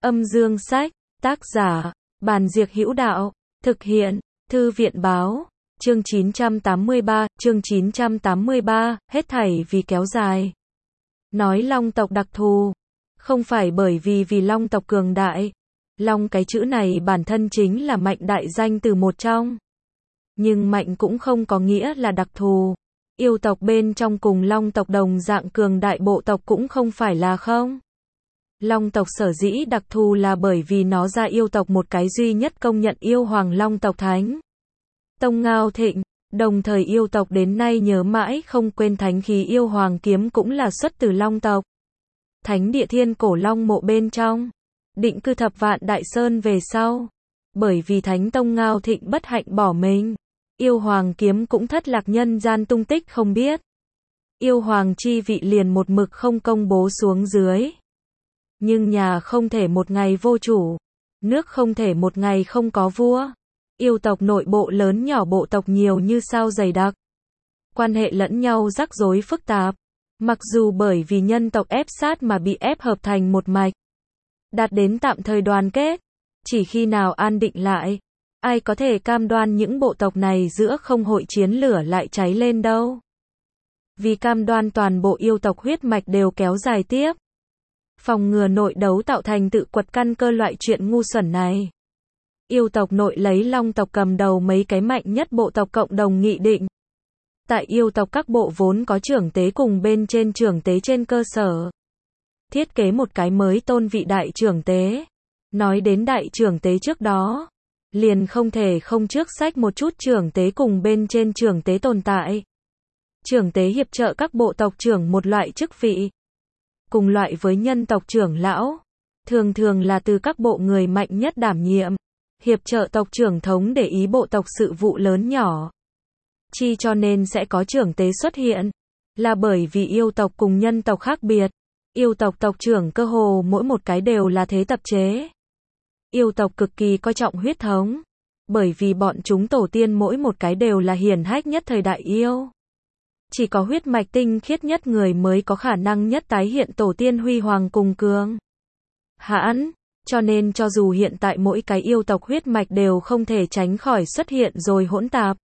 Âm Dương Sách, tác giả, Bàn Diệc Hữu Đạo, thực hiện, Thư viện Báo, chương 983, hết thảy vì kéo dài. Nói Long tộc đặc thù, không phải bởi vì Long tộc cường đại. Long cái chữ này bản thân chính là mạnh đại danh từ một trong. Nhưng mạnh cũng không có nghĩa là đặc thù. Yêu tộc bên trong cùng Long tộc đồng dạng cường đại bộ tộc cũng không phải là không. Long tộc sở dĩ đặc thù là bởi vì nó ra yêu tộc một cái duy nhất công nhận yêu hoàng Long tộc Thánh Tông Ngao Thịnh, đồng thời yêu tộc đến nay nhớ mãi không quên thánh khí yêu hoàng kiếm cũng là xuất từ Long tộc. Thánh địa Thiên Cổ Long mộ bên trong, định cư thập vạn đại sơn về sau, bởi vì Thánh Tông Ngao Thịnh bất hạnh bỏ mình, yêu hoàng kiếm cũng thất lạc nhân gian tung tích không biết. Yêu hoàng chi vị liền một mực không công bố xuống dưới. Nhưng nhà không thể một ngày vô chủ, nước không thể một ngày không có vua. Yêu tộc nội bộ lớn nhỏ bộ tộc nhiều như sao dày đặc. Quan hệ lẫn nhau rắc rối phức tạp. Mặc dù bởi vì nhân tộc ép sát mà bị ép hợp thành một mạch, đạt đến tạm thời đoàn kết, chỉ khi nào an định lại, ai có thể cam đoan những bộ tộc này giữa không hội chiến lửa lại cháy lên đâu. Vì cam đoan toàn bộ yêu tộc huyết mạch đều kéo dài tiếp, phòng ngừa nội đấu tạo thành tự quật căn cơ loại chuyện ngu xuẩn này. Yêu tộc nội lấy Long tộc cầm đầu mấy cái mạnh nhất bộ tộc cộng đồng nghị định. Tại yêu tộc các bộ vốn có trưởng tế cùng bên trên trưởng tế trên cơ sở thiết kế một cái mới tôn vị đại trưởng tế. Nói đến đại trưởng tế trước đó, liền không thể không trước sách một chút trưởng tế cùng bên trên trưởng tế tồn tại. Trưởng tế hiệp trợ các bộ tộc trưởng một loại chức vị, cùng loại với nhân tộc trưởng lão, thường thường là từ các bộ người mạnh nhất đảm nhiệm, hiệp trợ tộc trưởng thống để ý bộ tộc sự vụ lớn nhỏ. Chi cho nên sẽ có trưởng tế xuất hiện, là bởi vì yêu tộc cùng nhân tộc khác biệt. Yêu tộc tộc trưởng cơ hồ mỗi một cái đều là thế tập chế. Yêu tộc cực kỳ coi trọng huyết thống, bởi vì bọn chúng tổ tiên mỗi một cái đều là hiển hách nhất thời đại yêu. Chỉ có huyết mạch tinh khiết nhất người mới có khả năng nhất tái hiện tổ tiên huy hoàng cùng cường hãn, cho nên cho dù hiện tại mỗi cái yêu tộc huyết mạch đều không thể tránh khỏi xuất hiện rồi hỗn tạp,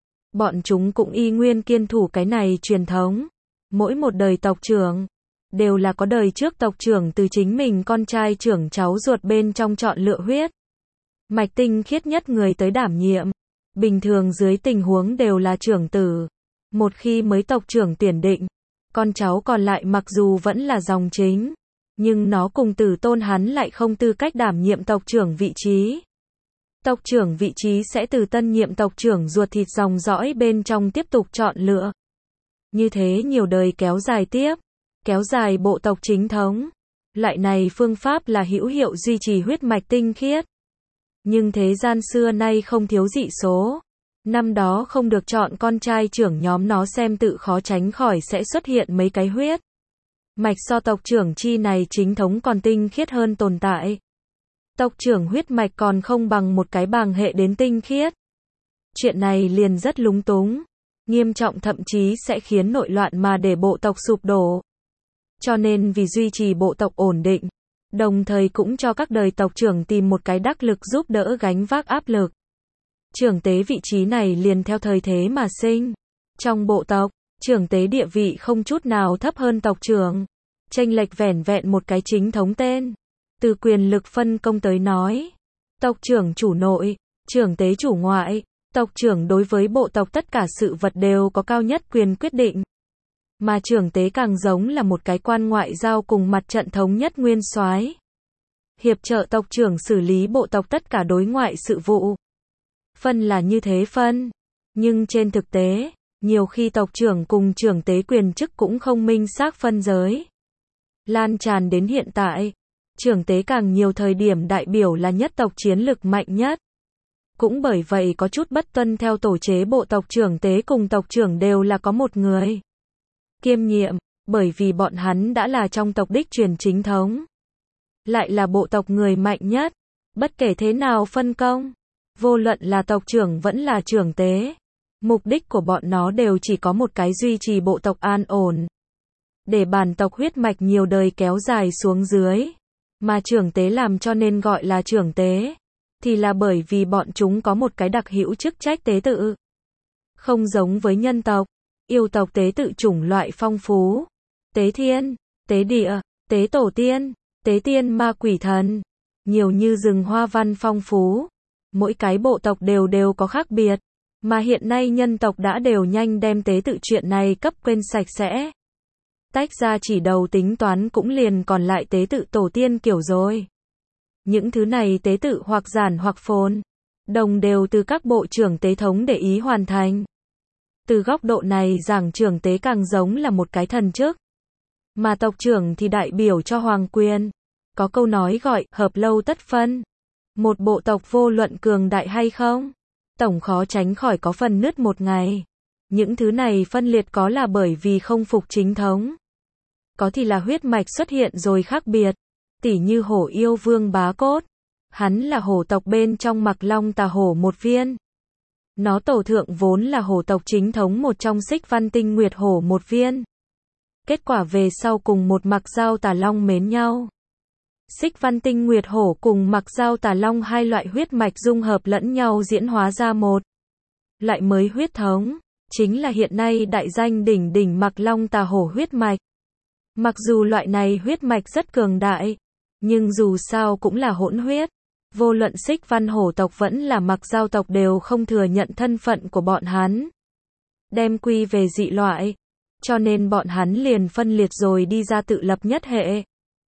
bọn chúng cũng y nguyên kiên thủ cái này truyền thống. Mỗi một đời tộc trưởng đều là có đời trước tộc trưởng từ chính mình con trai trưởng cháu ruột bên trong chọn lựa huyết mạch tinh khiết nhất người tới đảm nhiệm. Bình thường dưới tình huống đều là trưởng tử. Một khi mới tộc trưởng tuyển định, con cháu còn lại mặc dù vẫn là dòng chính, nhưng nó cùng tử tôn hắn lại không tư cách đảm nhiệm tộc trưởng vị trí. Tộc trưởng vị trí sẽ từ tân nhiệm tộc trưởng ruột thịt dòng dõi bên trong tiếp tục chọn lựa. Như thế nhiều đời kéo dài tiếp, kéo dài bộ tộc chính thống. Loại này phương pháp là hữu hiệu duy trì huyết mạch tinh khiết. Nhưng thế gian xưa nay không thiếu dị số. Năm đó không được chọn con trai trưởng nhóm nó xem tự khó tránh khỏi sẽ xuất hiện mấy cái huyết mạch so tộc trưởng chi này chính thống còn tinh khiết hơn tồn tại. Tộc trưởng huyết mạch còn không bằng một cái bàng hệ đến tinh khiết. Chuyện này liền rất lúng túng, nghiêm trọng thậm chí sẽ khiến nội loạn mà để bộ tộc sụp đổ. Cho nên vì duy trì bộ tộc ổn định, đồng thời cũng cho các đời tộc trưởng tìm một cái đắc lực giúp đỡ gánh vác áp lực. Trưởng tế vị trí này liền theo thời thế mà sinh. Trong bộ tộc, trưởng tế địa vị không chút nào thấp hơn tộc trưởng. Chênh lệch vẻn vẹn một cái chính thống tên. Từ quyền lực phân công tới nói, tộc trưởng chủ nội, trưởng tế chủ ngoại, tộc trưởng đối với bộ tộc tất cả sự vật đều có cao nhất quyền quyết định. Mà trưởng tế càng giống là một cái quan ngoại giao cùng mặt trận thống nhất nguyên soái, hiệp trợ tộc trưởng xử lý bộ tộc tất cả đối ngoại sự vụ. Phân là như thế phân, nhưng trên thực tế, nhiều khi tộc trưởng cùng trưởng tế quyền chức cũng không minh xác phân giới. Lan tràn đến hiện tại, trưởng tế càng nhiều thời điểm đại biểu là nhất tộc chiến lực mạnh nhất. Cũng bởi vậy có chút bất tuân theo tổ chế bộ tộc trưởng tế cùng tộc trưởng đều là có một người kiêm nhiệm, bởi vì bọn hắn đã là trong tộc đích truyền chính thống. Lại là bộ tộc người mạnh nhất, bất kể thế nào phân công, vô luận là tộc trưởng vẫn là trưởng tế, mục đích của bọn nó đều chỉ có một cái duy trì bộ tộc an ổn. Để bản tộc huyết mạch nhiều đời kéo dài xuống dưới. Mà trưởng tế làm cho nên gọi là trưởng tế, thì là bởi vì bọn chúng có một cái đặc hữu chức trách tế tự. Không giống với nhân tộc, yêu tộc tế tự chủng loại phong phú. Tế thiên, tế địa, tế tổ tiên, tế tiên ma quỷ thần. Nhiều như rừng hoa văn phong phú. Mỗi cái bộ tộc đều có khác biệt. Mà hiện nay nhân tộc đã đều nhanh đem tế tự chuyện này cấp quên sạch sẽ. Tách ra chỉ đầu tính toán cũng liền còn lại tế tự tổ tiên kiểu rồi. Những thứ này tế tự hoặc giản hoặc phồn, đồng đều từ các bộ trưởng tế thống để ý hoàn thành. Từ góc độ này giảng trưởng tế càng giống là một cái thần chức. Mà tộc trưởng thì đại biểu cho hoàng quyền. Có câu nói gọi hợp lâu tất phân. Một bộ tộc vô luận cường đại hay không, tổng khó tránh khỏi có phần nứt một ngày. Những thứ này phân liệt có là bởi vì không phục chính thống. Có thì là huyết mạch xuất hiện rồi khác biệt. Tỉ như hổ yêu vương Bá Cốt. Hắn là hổ tộc bên trong Mặc Long Tà Hổ một viên. Nó tổ thượng vốn là hổ tộc chính thống một trong Xích Văn Tinh Nguyệt Hổ một viên. Kết quả về sau cùng một Mặc Dao Tà Long mến nhau. Xích Văn Tinh Nguyệt Hổ cùng Mặc Dao Tà Long hai loại huyết mạch dung hợp lẫn nhau diễn hóa ra một loại mới huyết thống, chính là hiện nay đại danh đỉnh đỉnh Mặc Long Tà Hổ huyết mạch. Mặc dù loại này huyết mạch rất cường đại, nhưng dù sao cũng là hỗn huyết. Vô luận Xích Văn Hổ tộc vẫn là Mặc Dao tộc đều không thừa nhận thân phận của bọn hắn. Đem quy về dị loại, cho nên bọn hắn liền phân liệt rồi đi ra tự lập nhất hệ.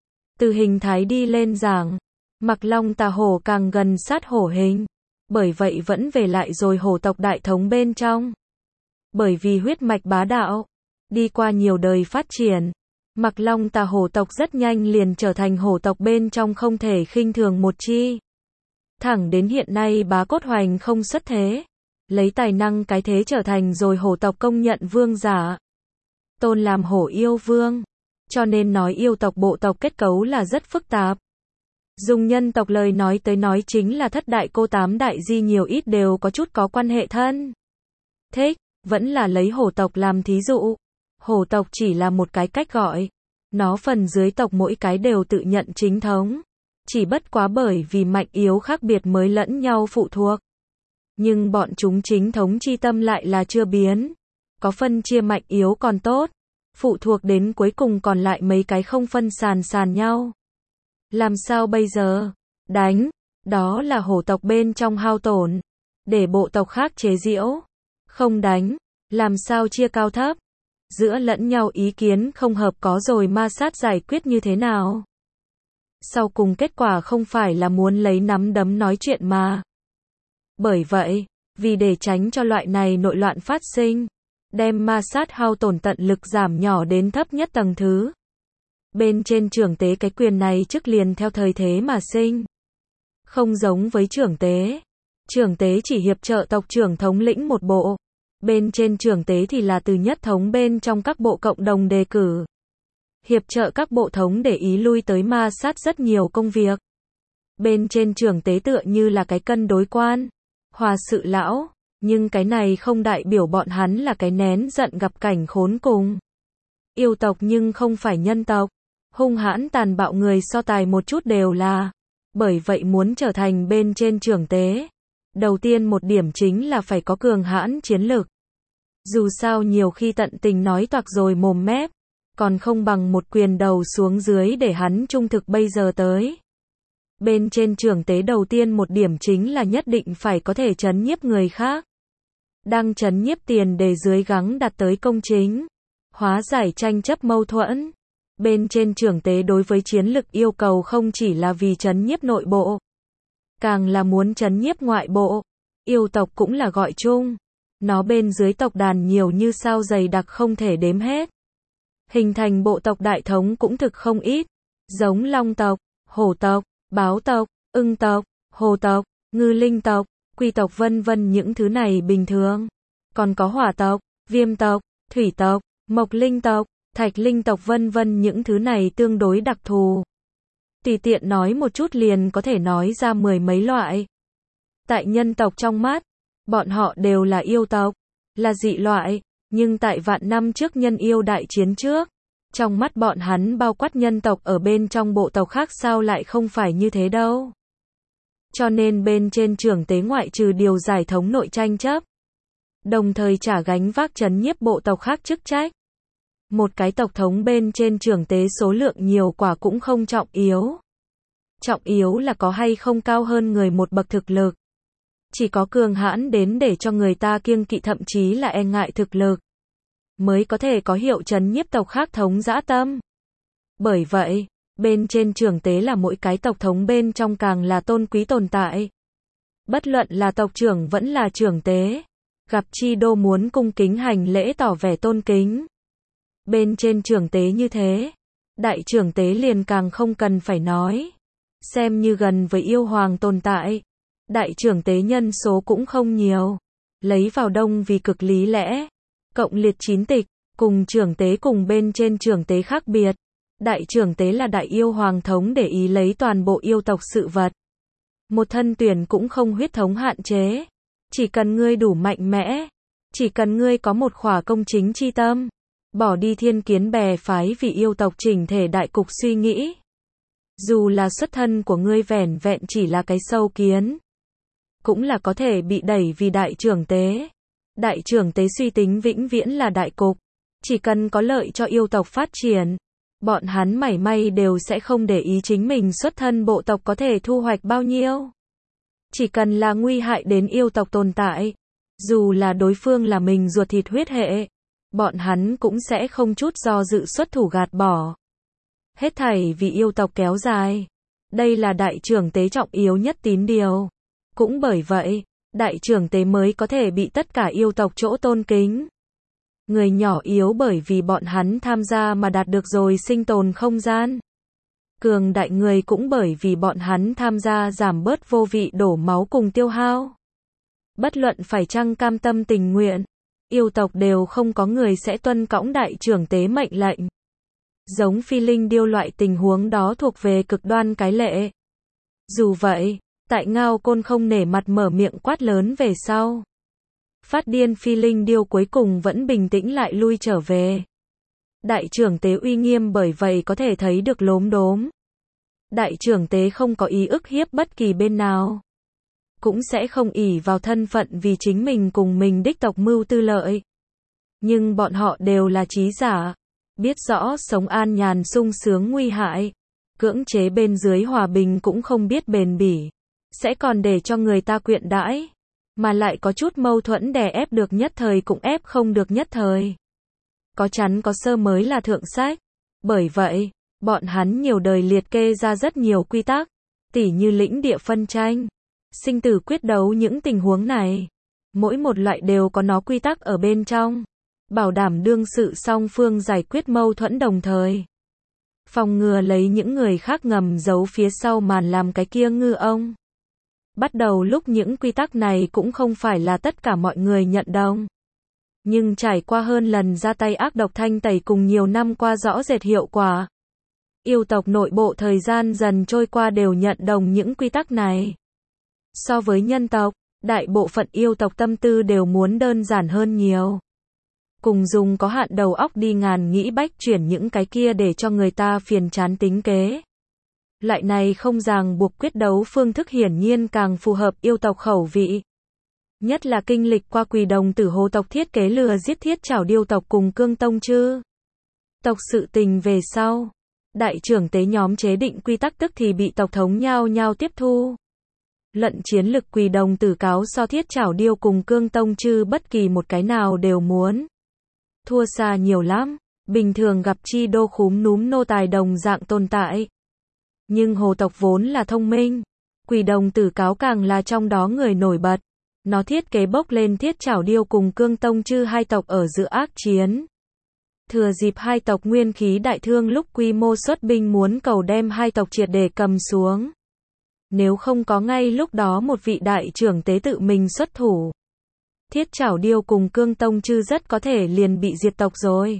Từ hình thái đi lên giảng, Mặc Long Tà Hổ càng gần sát hổ hình, bởi vậy vẫn về lại rồi hổ tộc đại thống bên trong. Bởi vì huyết mạch bá đạo, đi qua nhiều đời phát triển, Mặc Long Tà Hổ tộc rất nhanh liền trở thành hổ tộc bên trong không thể khinh thường một chi. Thẳng đến hiện nay Bá Cốt hoành không xuất thế, lấy tài năng cái thế trở thành rồi hổ tộc công nhận vương giả. Tôn làm hổ yêu vương, cho nên nói yêu tộc bộ tộc kết cấu là rất phức tạp. Dùng nhân tộc lời nói tới nói chính là thất đại cô tám đại di nhiều ít đều có chút có quan hệ thân. Thích, vẫn là lấy hổ tộc làm thí dụ. Hổ tộc chỉ là một cái cách gọi. Nó phần dưới tộc mỗi cái đều tự nhận chính thống. Chỉ bất quá bởi vì mạnh yếu khác biệt mới lẫn nhau phụ thuộc. Nhưng bọn chúng chính thống chi tâm lại là chưa biến. Có phân chia mạnh yếu còn tốt. Phụ thuộc đến cuối cùng còn lại mấy cái không phân sàn nhau. Làm sao bây giờ? Đánh. Đó là hổ tộc bên trong hao tổn. Để bộ tộc khác chế giễu. Không đánh. Làm sao chia cao thấp? Giữa lẫn nhau ý kiến không hợp có rồi ma sát giải quyết như thế nào? Sau cùng kết quả không phải là muốn lấy nắm đấm nói chuyện mà. Bởi vậy, vì để tránh cho loại này nội loạn phát sinh, đem ma sát hao tổn tận lực giảm nhỏ đến thấp nhất tầng thứ. Bên trên trưởng tế cái quyền này trước liền theo thời thế mà sinh. Không giống với trưởng tế. Trưởng tế chỉ hiệp trợ tộc trưởng thống lĩnh một bộ. Bên trên trưởng tế thì là từ nhất thống bên trong các bộ cộng đồng đề cử. Hiệp trợ các bộ thống để ý lui tới ma sát rất nhiều công việc. Bên trên trưởng tế tựa như là cái cân đối quan, hòa sự lão, nhưng cái này không đại biểu bọn hắn là cái nén giận gặp cảnh khốn cùng. Yêu tộc nhưng không phải nhân tộc, hung hãn tàn bạo người so tài một chút đều là. Bởi vậy muốn trở thành bên trên trưởng tế, đầu tiên một điểm chính là phải có cường hãn chiến lực. Dù sao nhiều khi tận tình nói toạc rồi mồm mép, còn không bằng một quyền đầu xuống dưới để hắn trung thực bây giờ tới. Bên trên trưởng tế đầu tiên một điểm chính là nhất định phải có thể trấn nhiếp người khác. Đang trấn nhiếp tiền để dưới gắng đạt tới công chính, hóa giải tranh chấp mâu thuẫn. Bên trên trưởng tế đối với chiến lực yêu cầu không chỉ là vì trấn nhiếp nội bộ, càng là muốn trấn nhiếp ngoại bộ. Yêu tộc cũng là gọi chung. Nó bên dưới tộc đàn nhiều như sao dày đặc không thể đếm hết. Hình thành bộ tộc đại thống cũng thực không ít. Giống long tộc, hổ tộc, báo tộc, ưng tộc, hồ tộc, ngư linh tộc, quy tộc vân vân những thứ này bình thường. Còn có hỏa tộc, viêm tộc, thủy tộc, mộc linh tộc, thạch linh tộc vân vân những thứ này tương đối đặc thù. Tùy tiện nói một chút liền có thể nói ra mười mấy loại. Tại nhân tộc trong mắt, bọn họ đều là yêu tộc, là dị loại, nhưng tại vạn năm trước nhân yêu đại chiến trước, Trong mắt bọn hắn bao quát nhân tộc ở bên trong bộ tộc khác sao lại không phải như thế đâu. Cho nên bên trên trưởng tế ngoại trừ điều giải thống nội tranh chấp, đồng thời trả gánh vác trấn nhiếp bộ tộc khác chức trách. Một cái tộc thống bên trên trưởng tế số lượng nhiều quả cũng không trọng yếu. Trọng yếu là có hay không cao hơn người một bậc thực lực. Chỉ có cường hãn đến để cho người ta kiêng kỵ thậm chí là e ngại thực lực, mới có thể có hiệu trấn nhiếp tộc khác thống dã tâm. Bởi vậy, bên trên trưởng tế là mỗi cái tộc thống bên trong càng là tôn quý tồn tại. Bất luận là tộc trưởng vẫn là trưởng tế, gặp chi đô muốn cung kính hành lễ tỏ vẻ tôn kính. Bên trên trưởng tế như thế, đại trưởng tế liền càng không cần phải nói. Xem như gần với yêu hoàng tồn tại. Đại trưởng tế nhân số cũng không nhiều. Lấy vào đông vì cực lý lẽ. Cộng liệt 9 tịch, cùng trưởng tế cùng bên trên trưởng tế khác biệt. Đại trưởng tế là đại yêu hoàng thống để ý lấy toàn bộ yêu tộc sự vật. Một thân tuyển cũng không huyết thống hạn chế. Chỉ cần ngươi đủ mạnh mẽ. Chỉ cần ngươi có một khỏa công chính chi tâm. Bỏ đi thiên kiến bè phái vì yêu tộc chỉnh thể đại cục suy nghĩ. Dù là xuất thân của ngươi vẻn vẹn chỉ là cái sâu kiến, cũng là có thể bị đẩy vì đại trưởng tế. Đại trưởng tế suy tính vĩnh viễn là đại cục. Chỉ cần có lợi cho yêu tộc phát triển, bọn hắn mảy may đều sẽ không để ý chính mình xuất thân bộ tộc có thể thu hoạch bao nhiêu. Chỉ cần là nguy hại đến yêu tộc tồn tại, dù là đối phương là mình ruột thịt huyết hệ, bọn hắn cũng sẽ không chút do dự xuất thủ gạt bỏ. Hết thảy vì yêu tộc kéo dài. Đây là đại trưởng tế trọng yếu nhất tín điều. Cũng bởi vậy, đại trưởng tế mới có thể bị tất cả yêu tộc chỗ tôn kính. Người nhỏ yếu bởi vì bọn hắn tham gia mà đạt được rồi sinh tồn không gian. Cường đại người cũng bởi vì bọn hắn tham gia giảm bớt vô vị đổ máu cùng tiêu hao. Bất luận phải chăng cam tâm tình nguyện, yêu tộc đều không có người sẽ tuân cõng đại trưởng tế mệnh lệnh. Giống phi linh điêu loại tình huống đó thuộc về cực đoan cái lệ. Dù vậy, tại Ngao Côn không nể mặt mở miệng quát lớn về sau. Phát điên phi linh điêu cuối cùng vẫn bình tĩnh lại lui trở về. Đại trưởng tế uy nghiêm bởi vậy có thể thấy được lốm đốm. Đại trưởng tế không có ý ức hiếp bất kỳ bên nào. Cũng sẽ không ỷ vào thân phận vì chính mình cùng mình đích tộc mưu tư lợi. Nhưng bọn họ đều là trí giả. Biết rõ sống an nhàn sung sướng nguy hại. Cưỡng chế bên dưới hòa bình cũng không biết bền bỉ. Sẽ còn để cho người ta quyện đãi. Mà lại có chút mâu thuẫn đè ép được nhất thời cũng ép không được nhất thời. Có chắn có sơ mới là thượng sách. Bởi vậy, bọn hắn nhiều đời liệt kê ra rất nhiều quy tắc. Tỉ như lĩnh địa phân tranh, sinh tử quyết đấu những tình huống này. Mỗi một loại đều có nó quy tắc ở bên trong. Bảo đảm đương sự song phương giải quyết mâu thuẫn đồng thời. Phòng ngừa lấy những người khác ngầm giấu phía sau màn làm cái kia ngư ông. Bắt đầu lúc những quy tắc này cũng không phải là tất cả mọi người nhận đồng. Nhưng trải qua hơn lần ra tay ác độc thanh tẩy cùng nhiều năm qua rõ rệt hiệu quả. Yêu tộc nội bộ thời gian dần trôi qua đều nhận đồng những quy tắc này. So với nhân tộc, đại bộ phận yêu tộc tâm tư đều muốn đơn giản hơn nhiều. Cùng dùng có hạn đầu óc đi ngàn nghĩ bách chuyển những cái kia để cho người ta phiền chán tính kế. Loại này không ràng buộc quyết đấu phương thức hiển nhiên càng phù hợp yêu tộc khẩu vị. Nhất là kinh lịch qua Quỳ Đồng Tử Hồ tộc thiết kế lừa giết Thiết Chảo Điêu tộc cùng Cương Tông Chư tộc sự tình về sau. Đại trưởng tế nhóm chế định quy tắc tức thì bị tộc thống nhao nhao tiếp thu. Luận chiến lực Quỳ Đồng Tử cáo so Thiết Chảo Điêu cùng Cương Tông Chư bất kỳ một cái nào đều muốn thua xa nhiều lắm. Bình thường gặp chi đô khúm núm nô tài đồng dạng tồn tại. Nhưng hồ tộc vốn là thông minh. Quỳ Đồng Tử cáo càng là trong đó người nổi bật. Nó thiết kế bốc lên Thiết Chảo Điêu cùng Cương Tông Chư hai tộc ở giữa ác chiến. Thừa dịp hai tộc nguyên khí đại thương lúc quy mô xuất binh muốn cầu đem hai tộc triệt để cầm xuống. Nếu không có ngay lúc đó một vị đại trưởng tế tự mình xuất thủ, Thiết Chảo Điêu cùng Cương Tông Chư rất có thể liền bị diệt tộc rồi.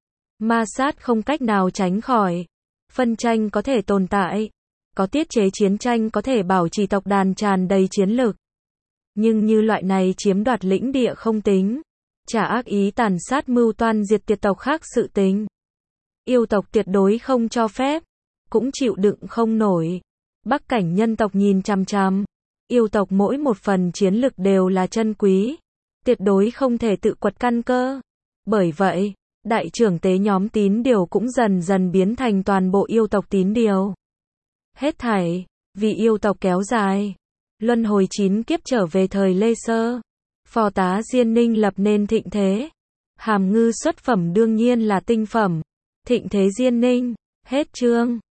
Ma sát không cách nào tránh khỏi. Phân tranh có thể tồn tại. Có tiết chế chiến tranh có thể bảo trì tộc đàn tràn đầy chiến lực. Nhưng như loại này chiếm đoạt lĩnh địa không tính. Trả ác ý tàn sát mưu toan diệt tiệt tộc khác sự tính. Yêu tộc tuyệt đối không cho phép, cũng chịu đựng không nổi. Bắc cảnh nhân tộc nhìn chằm chằm, yêu tộc mỗi một phần chiến lực đều là chân quý, tuyệt đối không thể tự quật căn cơ. Bởi vậy, đại trưởng tế nhóm tín điều cũng dần dần biến thành toàn bộ yêu tộc tín điều. Hết thảy, vì yêu tộc kéo dài, luân hồi 9 kiếp trở về thời Lê Sơ. Phò tá Diên Ninh lập nên thịnh thế. Hàm Ngư xuất phẩm đương nhiên là tinh phẩm. Thịnh thế Diên Ninh, hết chương.